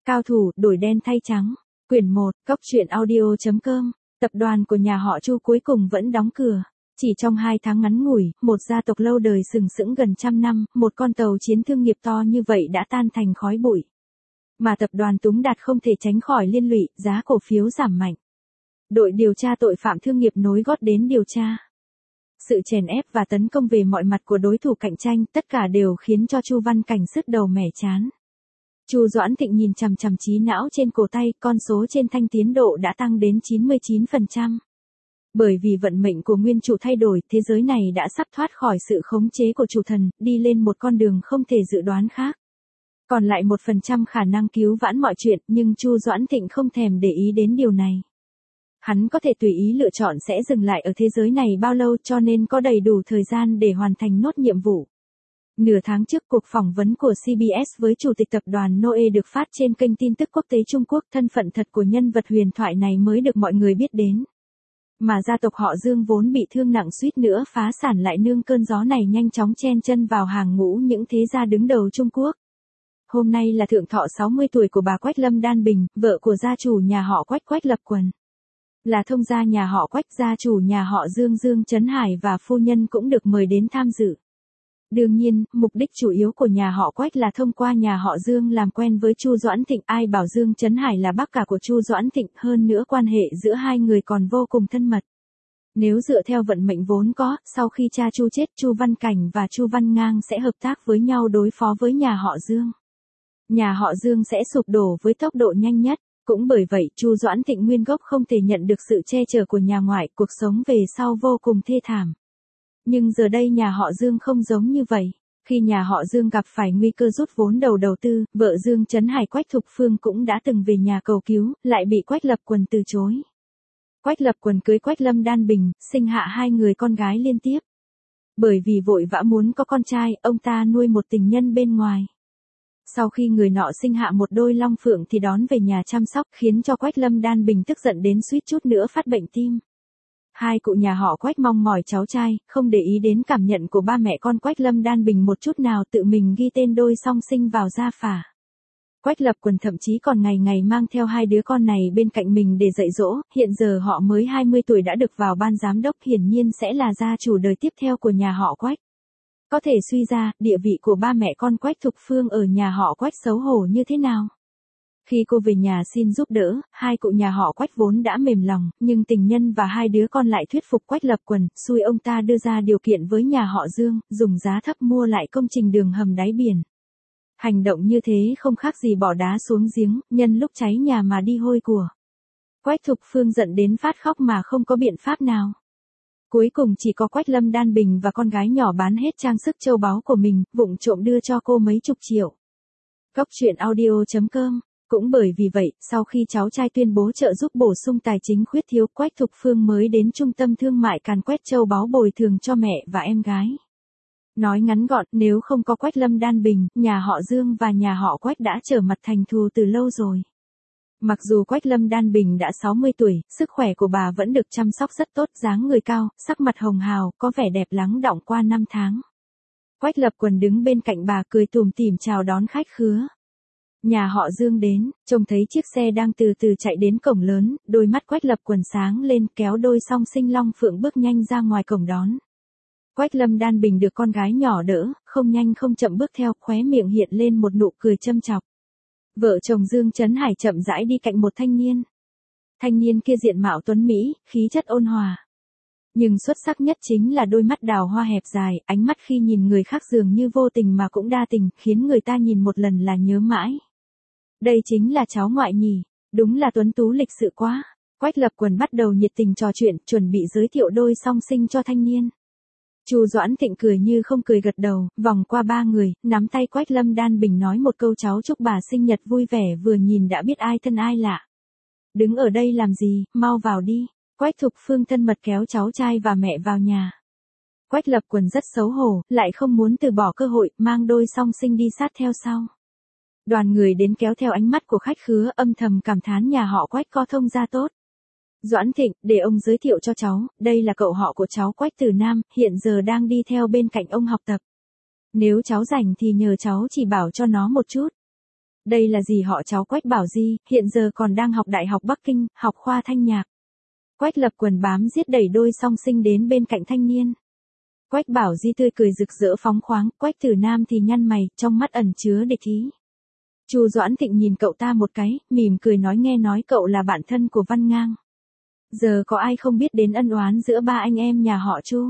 Cao thủ đổi đen thay trắng. Quyển 1, Cốc truyện audio.com. Tập đoàn của nhà họ Chu cuối cùng vẫn đóng cửa. Chỉ trong 2 tháng ngắn ngủi, một gia tộc lâu đời sừng sững gần trăm năm, một con tàu chiến thương nghiệp to như vậy đã tan thành khói bụi. Mà tập đoàn Túng Đạt không thể tránh khỏi liên lụy, giá cổ phiếu giảm mạnh. Đội điều tra tội phạm thương nghiệp nối gót đến điều tra. Sự chèn ép và tấn công về mọi mặt của đối thủ cạnh tranh, tất cả đều khiến cho Chu Văn Cảnh sứt đầu mẻ chán. Chu Doãn Thịnh nhìn chằm chằm trí não trên cổ tay, con số trên thanh tiến độ đã tăng đến 99%. Bởi vì vận mệnh của nguyên chủ thay đổi, thế giới này đã sắp thoát khỏi sự khống chế của chủ thần, đi lên một con đường không thể dự đoán khác. Còn lại 1% khả năng cứu vãn mọi chuyện, nhưng Chu Doãn Thịnh không thèm để ý đến điều này. Hắn có thể tùy ý lựa chọn sẽ dừng lại ở thế giới này bao lâu, cho nên có đầy đủ thời gian để hoàn thành nốt nhiệm vụ. Nửa tháng trước, cuộc phỏng vấn của CBS với chủ tịch tập đoàn Noe được phát trên kênh tin tức quốc tế Trung Quốc, thân phận thật của nhân vật huyền thoại này mới được mọi người biết đến. Mà gia tộc họ Dương vốn bị thương nặng suýt nữa phá sản lại nương cơn gió này nhanh chóng chen chân vào hàng ngũ những thế gia đứng đầu Trung Quốc. Hôm nay là thượng thọ 60 tuổi của bà Quách Lâm Đan Bình, vợ của gia chủ nhà họ Quách Quách Lập Quần. Là thông gia nhà họ Quách, gia chủ nhà họ Dương Dương Trấn Hải và phu nhân cũng được mời đến tham dự. Đương nhiên, mục đích chủ yếu của nhà họ Quách là thông qua nhà họ Dương làm quen với Chu Doãn Thịnh. Ai bảo Dương Trấn Hải là bác cả của Chu Doãn Thịnh, hơn nữa quan hệ giữa hai người còn vô cùng thân mật. Nếu dựa theo vận mệnh vốn có, sau khi cha Chu chết, Chu Văn Cảnh và Chu Văn Ngang sẽ hợp tác với nhau đối phó với nhà họ Dương. Nhà họ Dương sẽ sụp đổ với tốc độ nhanh nhất. Cũng bởi vậy, Chu Doãn Thịnh nguyên gốc không thể nhận được sự che chở của nhà ngoại, cuộc sống về sau vô cùng thê thảm. Nhưng giờ đây nhà họ Dương không giống như vậy. Khi nhà họ Dương gặp phải nguy cơ rút vốn đầu tư, vợ Dương Trấn Hải Quách Thục Phương cũng đã từng về nhà cầu cứu, lại bị Quách Lập Quần từ chối. Quách Lập Quần cưới Quách Lâm Đan Bình, sinh hạ 2 người con gái liên tiếp. Bởi vì vội vã muốn có con trai, ông ta nuôi một tình nhân bên ngoài. Sau khi người nọ sinh hạ một đôi long phượng thì đón về nhà chăm sóc, khiến cho Quách Lâm Đan Bình tức giận đến suýt chút nữa phát bệnh tim. Hai cụ nhà họ Quách mong mỏi cháu trai, không để ý đến cảm nhận của ba mẹ con Quách Lâm Đan Bình một chút nào, tự mình ghi tên đôi song sinh vào gia phả. Quách Lập Quần thậm chí còn ngày ngày mang theo 2 đứa con này bên cạnh mình để dạy dỗ, hiện giờ họ mới 20 tuổi đã được vào ban giám đốc, hiển nhiên sẽ là gia chủ đời tiếp theo của nhà họ Quách. Có thể suy ra, địa vị của ba mẹ con Quách Thục Phương ở nhà họ Quách xấu hổ như thế nào. Khi cô về nhà xin giúp đỡ, hai cụ nhà họ Quách vốn đã mềm lòng, nhưng tình nhân và 2 đứa con lại thuyết phục Quách Lập Quần, xui ông ta đưa ra điều kiện với nhà họ Dương, dùng giá thấp mua lại công trình đường hầm đáy biển. Hành động như thế không khác gì bỏ đá xuống giếng, nhân lúc cháy nhà mà đi hôi của. Quách Thục Phương giận đến phát khóc mà không có biện pháp nào. Cuối cùng chỉ có Quách Lâm Đan Bình và con gái nhỏ bán hết trang sức châu báu của mình, vụng trộm đưa cho cô mấy chục triệu. Cốc truyện audio.com. Cũng bởi vì vậy, sau khi cháu trai tuyên bố trợ giúp bổ sung tài chính khuyết thiếu, Quách Thục Phương mới đến trung tâm thương mại càn quét châu báu bồi thường cho mẹ và em gái. Nói ngắn gọn, nếu không có Quách Lâm Đan Bình, nhà họ Dương và nhà họ Quách đã trở mặt thành thù từ lâu rồi. Mặc dù Quách Lâm Đan Bình đã 60 tuổi, sức khỏe của bà vẫn được chăm sóc rất tốt, dáng người cao, sắc mặt hồng hào, có vẻ đẹp lắng đọng qua 5 tháng. Quách Lập Quần đứng bên cạnh bà cười tủm tỉm chào đón khách khứa. Nhà họ Dương đến, trông thấy chiếc xe đang từ từ chạy đến cổng lớn, đôi mắt Quách Lập Quần sáng lên, kéo đôi song sinh long phượng bước nhanh ra ngoài cổng đón. Quách Lâm Đan Bình được con gái nhỏ đỡ, không nhanh không chậm bước theo, khóe miệng hiện lên một nụ cười châm chọc. Vợ chồng Dương Trấn Hải chậm rãi đi cạnh một thanh niên. Thanh niên kia diện mạo tuấn mỹ, khí chất ôn hòa. Nhưng xuất sắc nhất chính là đôi mắt đào hoa hẹp dài, ánh mắt khi nhìn người khác dường như vô tình mà cũng đa tình, khiến người ta nhìn một lần là nhớ mãi. Đây chính là cháu ngoại nhỉ, đúng là tuấn tú lịch sự quá. Quách Lập Quần bắt đầu nhiệt tình trò chuyện, chuẩn bị giới thiệu đôi song sinh cho thanh niên. Chu Doãn Thịnh cười như không cười gật đầu, vòng qua 3 người, nắm tay Quách Lâm Đan Bình nói một câu cháu chúc bà sinh nhật vui vẻ, vừa nhìn đã biết ai thân ai lạ. Đứng ở đây làm gì, mau vào đi. Quách Thục Phương thân mật kéo cháu trai và mẹ vào nhà. Quách Lập Quần rất xấu hổ, lại không muốn từ bỏ cơ hội, mang đôi song sinh đi sát theo sau. Đoàn người đến kéo theo ánh mắt của khách khứa, âm thầm cảm thán nhà họ Quách có thông gia tốt. Doãn Thịnh, để ông giới thiệu cho cháu, đây là cậu họ của cháu Quách Tử Nam, hiện giờ đang đi theo bên cạnh ông học tập. Nếu cháu rảnh thì nhờ cháu chỉ bảo cho nó một chút. Đây là dì họ cháu Quách Bảo Di, hiện giờ còn đang học Đại học Bắc Kinh, học khoa thanh nhạc. Quách Lập Quần bám giết đẩy đôi song sinh đến bên cạnh thanh niên. Quách Bảo Di tươi cười rực rỡ phóng khoáng, Quách Tử Nam thì nhăn mày, trong mắt ẩn chứa địch ý. Chu Doãn Thịnh nhìn cậu ta một cái, mỉm cười nói nghe nói cậu là bạn thân của Văn Ngang. Giờ có ai không biết đến ân oán giữa ba anh em nhà họ Chu.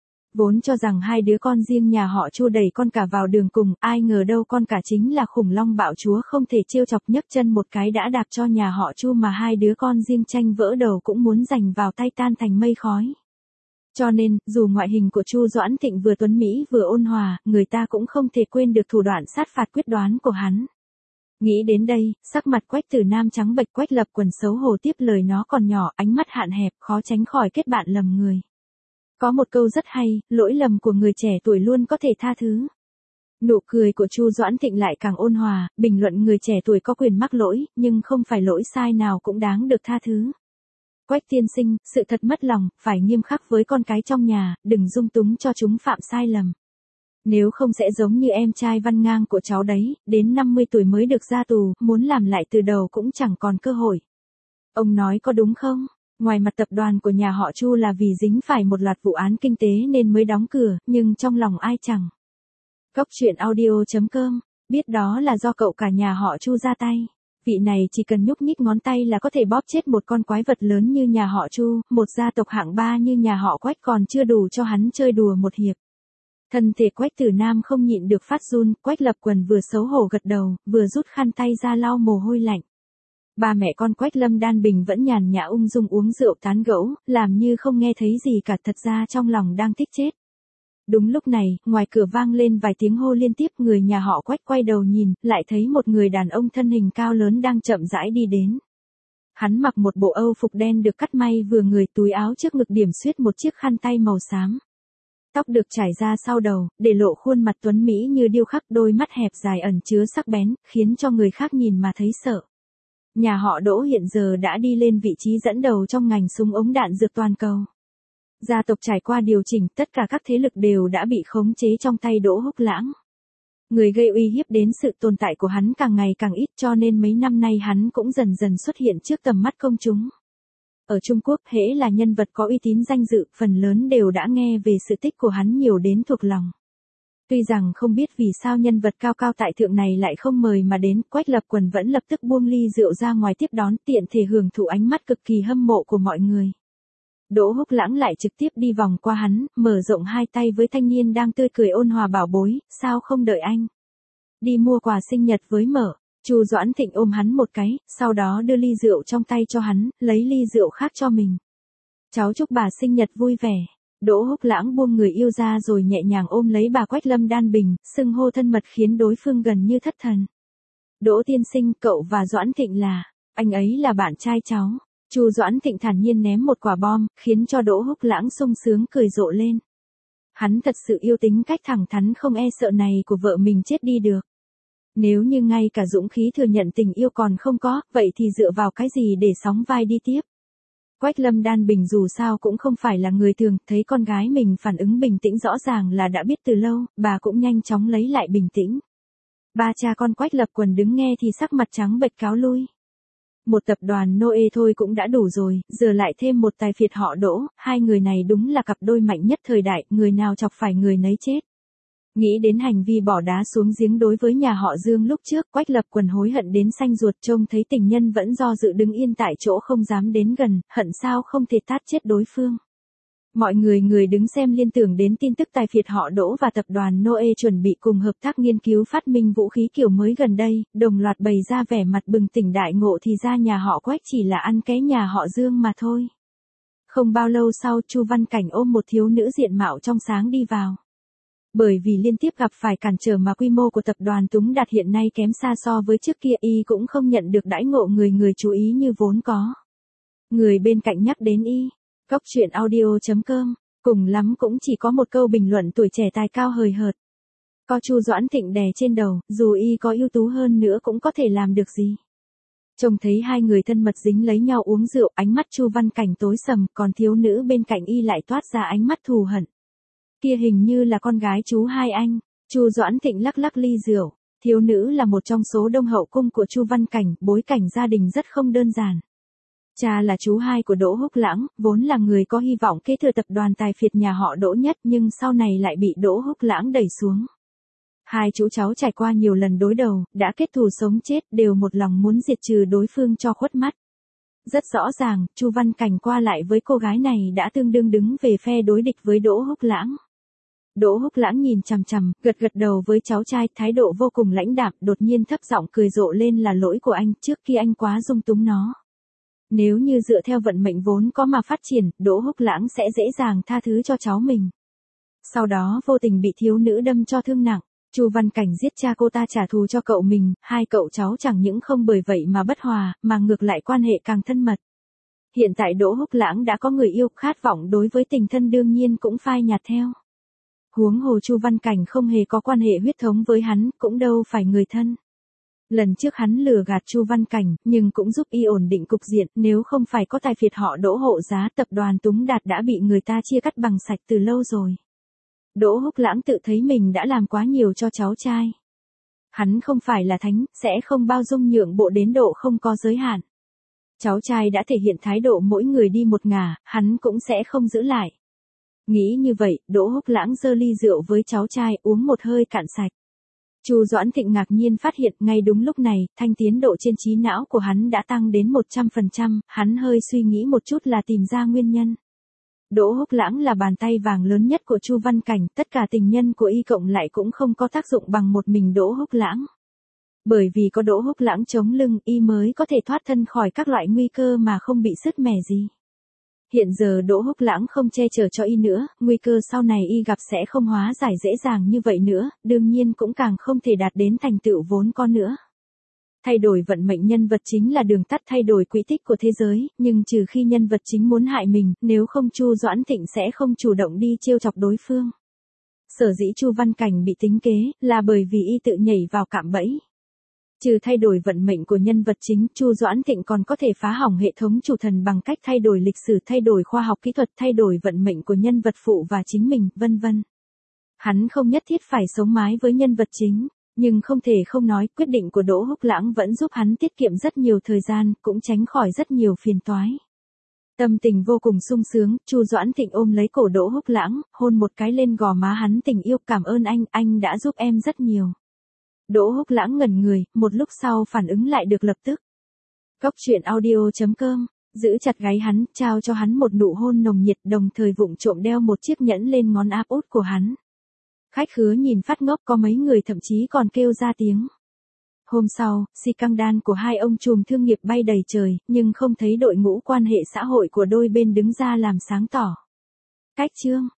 Vốn cho rằng hai đứa con riêng nhà họ Chu đẩy con cả vào đường cùng, ai ngờ đâu con cả chính là khủng long bạo chúa không thể trêu chọc, nhấc chân một cái đã đạp cho nhà họ Chu mà hai đứa con riêng tranh vỡ đầu cũng muốn giành vào tay tan thành mây khói. Cho nên, dù ngoại hình của Chu Doãn Thịnh vừa tuấn mỹ vừa ôn hòa, người ta cũng không thể quên được thủ đoạn sát phạt quyết đoán của hắn. Nghĩ đến đây, sắc mặt Quách Tử Nam trắng bệch, Quách Lập Quần xấu hổ tiếp lời, nó còn nhỏ, ánh mắt hạn hẹp, khó tránh khỏi kết bạn lầm người. Có một câu rất hay, lỗi lầm của người trẻ tuổi luôn có thể tha thứ. Nụ cười của Chu Doãn Thịnh lại càng ôn hòa, bình luận người trẻ tuổi có quyền mắc lỗi, nhưng không phải lỗi sai nào cũng đáng được tha thứ. Quách tiên sinh, sự thật mất lòng, phải nghiêm khắc với con cái trong nhà, đừng dung túng cho chúng phạm sai lầm. Nếu không sẽ giống như em trai Văn Ngang của cháu đấy, đến 50 tuổi mới được ra tù, muốn làm lại từ đầu cũng chẳng còn cơ hội. Ông nói có đúng không? Ngoài mặt tập đoàn của nhà họ Chu là vì dính phải một loạt vụ án kinh tế nên mới đóng cửa, nhưng trong lòng ai chẳng. Cốc truyện audio.com, biết đó là do cậu cả nhà họ Chu ra tay. Vị này chỉ cần nhúc nhích ngón tay là có thể bóp chết một con quái vật lớn như nhà họ Chu, một gia tộc hạng ba như nhà họ Quách còn chưa đủ cho hắn chơi đùa một hiệp. Thân thể Quách Tử Nam không nhịn được phát run, Quách Lập Quần vừa xấu hổ gật đầu, vừa rút khăn tay ra lau mồ hôi lạnh. Ba mẹ con Quách Lâm Đan Bình vẫn nhàn nhã ung dung uống rượu tán gẫu, làm như không nghe thấy gì cả, thật ra trong lòng đang thích chết. Đúng lúc này, ngoài cửa vang lên vài tiếng hô liên tiếp, người nhà họ Quách quay đầu nhìn, lại thấy một người đàn ông thân hình cao lớn đang chậm rãi đi đến. Hắn mặc một bộ âu phục đen được cắt may vừa người, túi áo trước ngực điểm xuyết một chiếc khăn tay màu xám. Tóc được trải ra sau đầu, để lộ khuôn mặt tuấn mỹ như điêu khắc, đôi mắt hẹp dài ẩn chứa sắc bén, khiến cho người khác nhìn mà thấy sợ. Nhà họ Đỗ hiện giờ đã đi lên vị trí dẫn đầu trong ngành súng ống đạn dược toàn cầu. Gia tộc trải qua điều chỉnh, tất cả các thế lực đều đã bị khống chế trong tay Đỗ Húc Lãng. Người gây uy hiếp đến sự tồn tại của hắn càng ngày càng ít, cho nên mấy năm nay hắn cũng dần dần xuất hiện trước tầm mắt công chúng. Ở Trung Quốc, hễ là nhân vật có uy tín danh dự, phần lớn đều đã nghe về sự tích của hắn nhiều đến thuộc lòng. Tuy rằng không biết vì sao nhân vật cao cao tại thượng này lại không mời mà đến, Quách Lập Quần vẫn lập tức buông ly rượu ra ngoài tiếp đón, tiện thể hưởng thụ ánh mắt cực kỳ hâm mộ của mọi người. Đỗ Húc Lãng lại trực tiếp đi vòng qua hắn, mở rộng hai tay với thanh niên đang tươi cười ôn hòa, bảo bối, sao không đợi anh? Đi mua quà sinh nhật với Mở. Chu Doãn Thịnh ôm hắn một cái, sau đó đưa ly rượu trong tay cho hắn, lấy ly rượu khác cho mình. Cháu chúc bà sinh nhật vui vẻ. Đỗ Húc Lãng buông người yêu ra rồi nhẹ nhàng ôm lấy bà Quách Lâm Đan Bình, xưng hô thân mật khiến đối phương gần như thất thần. Đỗ tiên sinh, cậu và Doãn Thịnh là, anh ấy là bạn trai cháu. Chu Doãn Thịnh thản nhiên ném một quả bom, khiến cho Đỗ Húc Lãng sung sướng cười rộ lên. Hắn thật sự yêu tính cách thẳng thắn không e sợ này của vợ mình chết đi được. Nếu như ngay cả dũng khí thừa nhận tình yêu còn không có, vậy thì dựa vào cái gì để sóng vai đi tiếp? Quách Lâm Đan Bình dù sao cũng không phải là người thường, thấy con gái mình phản ứng bình tĩnh rõ ràng là đã biết từ lâu, bà cũng nhanh chóng lấy lại bình tĩnh. Ba cha con Quách Lập Quần đứng nghe thì sắc mặt trắng bệch cáo lui. Một tập đoàn Noe thôi cũng đã đủ rồi, giờ lại thêm một tài phiệt họ Đỗ, hai người này đúng là cặp đôi mạnh nhất thời đại, người nào chọc phải người nấy chết. Nghĩ đến hành vi bỏ đá xuống giếng đối với nhà họ Dương lúc trước, Quách Lập Quần hối hận đến xanh ruột, trông thấy tình nhân vẫn do dự đứng yên tại chỗ không dám đến gần, hận sao không thể tát chết đối phương. Mọi người đứng xem liên tưởng đến tin tức tài phiệt họ Đỗ và tập đoàn Noe chuẩn bị cùng hợp tác nghiên cứu phát minh vũ khí kiểu mới gần đây, đồng loạt bày ra vẻ mặt bừng tỉnh đại ngộ thì ra nhà họ Quách chỉ là ăn ké nhà họ Dương mà thôi. Không bao lâu sau, Chu Văn Cảnh ôm một thiếu nữ diện mạo trong sáng đi vào. Bởi vì liên tiếp gặp phải cản trở mà quy mô của tập đoàn Túng Đạt hiện nay kém xa so với trước kia, y cũng không nhận được đãi ngộ người chú ý như vốn có. Người bên cạnh nhắc đến y. Cốc truyện audio.com, cùng lắm cũng chỉ có một câu bình luận tuổi trẻ tài cao hời hợt. Có Chu Doãn Thịnh đè trên đầu, dù y có ưu tú hơn nữa cũng có thể làm được gì. Trông thấy hai người thân mật dính lấy nhau uống rượu, ánh mắt Chu Văn Cảnh tối sầm, còn thiếu nữ bên cạnh y lại toát ra ánh mắt thù hận. Kia hình như là con gái chú hai anh. Chu Doãn Thịnh lắc lắc ly rượu. Thiếu nữ là một trong số đông hậu cung của Chu Văn Cảnh, bối cảnh gia đình rất không đơn giản. Cha là chú hai của Đỗ Húc Lãng, vốn là người có hy vọng kế thừa tập đoàn tài phiệt nhà họ Đỗ nhất nhưng sau này lại bị Đỗ Húc Lãng đẩy xuống. Hai chú cháu trải qua nhiều lần đối đầu, đã kết thù sống chết, đều một lòng muốn diệt trừ đối phương cho khuất mắt. Rất rõ ràng, Chu Văn Cảnh qua lại với cô gái này đã tương đương đứng về phe đối địch với Đỗ Húc Lãng. Đỗ Húc Lãng nhìn chằm chằm, gật gật đầu với cháu trai, thái độ vô cùng lãnh đạm, đột nhiên thấp giọng cười rộ lên là lỗi của anh, trước khi anh quá dung túng nó. Nếu như dựa theo vận mệnh vốn có mà phát triển, Đỗ Húc Lãng sẽ dễ dàng tha thứ cho cháu mình. Sau đó vô tình bị thiếu nữ đâm cho thương nặng. Chu Văn Cảnh giết cha cô ta trả thù cho cậu mình, hai cậu cháu chẳng những không bởi vậy mà bất hòa, mà ngược lại quan hệ càng thân mật. Hiện tại Đỗ Húc Lãng đã có người yêu, khát vọng đối với tình thân đương nhiên cũng phai nhạt theo. Huống hồ Chu Văn Cảnh không hề có quan hệ huyết thống với hắn, cũng đâu phải người thân. Lần trước hắn lừa gạt Chu Văn Cảnh, nhưng cũng giúp y ổn định cục diện, nếu không phải có tài phiệt họ Đỗ hộ giá, tập đoàn Túng Đạt đã bị người ta chia cắt bằng sạch từ lâu rồi. Đỗ Húc Lãng tự thấy mình đã làm quá nhiều cho cháu trai. Hắn không phải là thánh, sẽ không bao dung nhượng bộ đến độ không có giới hạn. Cháu trai đã thể hiện thái độ mỗi người đi một ngả, hắn cũng sẽ không giữ lại. Nghĩ như vậy, Đỗ Húc Lãng giơ ly rượu với cháu trai, uống một hơi cạn sạch. Chu Doãn Thịnh ngạc nhiên phát hiện ngay đúng lúc này, thanh tiến độ trên trí não của hắn đã tăng đến 100%, hắn hơi suy nghĩ một chút là tìm ra nguyên nhân. Đỗ Húc Lãng là bàn tay vàng lớn nhất của Chu Văn Cảnh, tất cả tình nhân của y cộng lại cũng không có tác dụng bằng một mình Đỗ Húc Lãng. Bởi vì có Đỗ Húc Lãng chống lưng, y mới có thể thoát thân khỏi các loại nguy cơ mà không bị sứt mẻ gì. Hiện giờ Đỗ Húc Lãng không che chở cho y nữa, nguy cơ sau này y gặp sẽ không hóa giải dễ dàng như vậy nữa, đương nhiên cũng càng không thể đạt đến thành tựu vốn có nữa. Thay đổi vận mệnh nhân vật chính là đường tắt thay đổi quỹ tích của thế giới, nhưng trừ khi nhân vật chính muốn hại mình, nếu không Chu Doãn Thịnh sẽ không chủ động đi trêu chọc đối phương. Sở dĩ Chu Văn Cảnh bị tính kế, là bởi vì y tự nhảy vào cạm bẫy. Trừ thay đổi vận mệnh của nhân vật chính, Chu Doãn Thịnh còn có thể phá hỏng hệ thống chủ thần bằng cách thay đổi lịch sử, thay đổi khoa học kỹ thuật, thay đổi vận mệnh của nhân vật phụ và chính mình, vân vân. Hắn không nhất thiết phải sống mái với nhân vật chính, nhưng không thể không nói, quyết định của Đỗ Húc Lãng vẫn giúp hắn tiết kiệm rất nhiều thời gian, cũng tránh khỏi rất nhiều phiền toái. Tâm tình vô cùng sung sướng, Chu Doãn Thịnh ôm lấy cổ Đỗ Húc Lãng, hôn một cái lên gò má hắn, tình yêu, cảm ơn anh đã giúp em rất nhiều. Đỗ Húc Lãng ngẩn người, một lúc sau phản ứng lại được lập tức. Cốc truyện audio.com, giữ chặt gáy hắn, trao cho hắn một nụ hôn nồng nhiệt, đồng thời vụng trộm đeo một chiếc nhẫn lên ngón áp út của hắn. Khách khứa nhìn phát ngốc, có mấy người thậm chí còn kêu ra tiếng. Hôm sau, scandal của hai ông trùm thương nghiệp bay đầy trời, nhưng không thấy đội ngũ quan hệ xã hội của đôi bên đứng ra làm sáng tỏ. Cách chương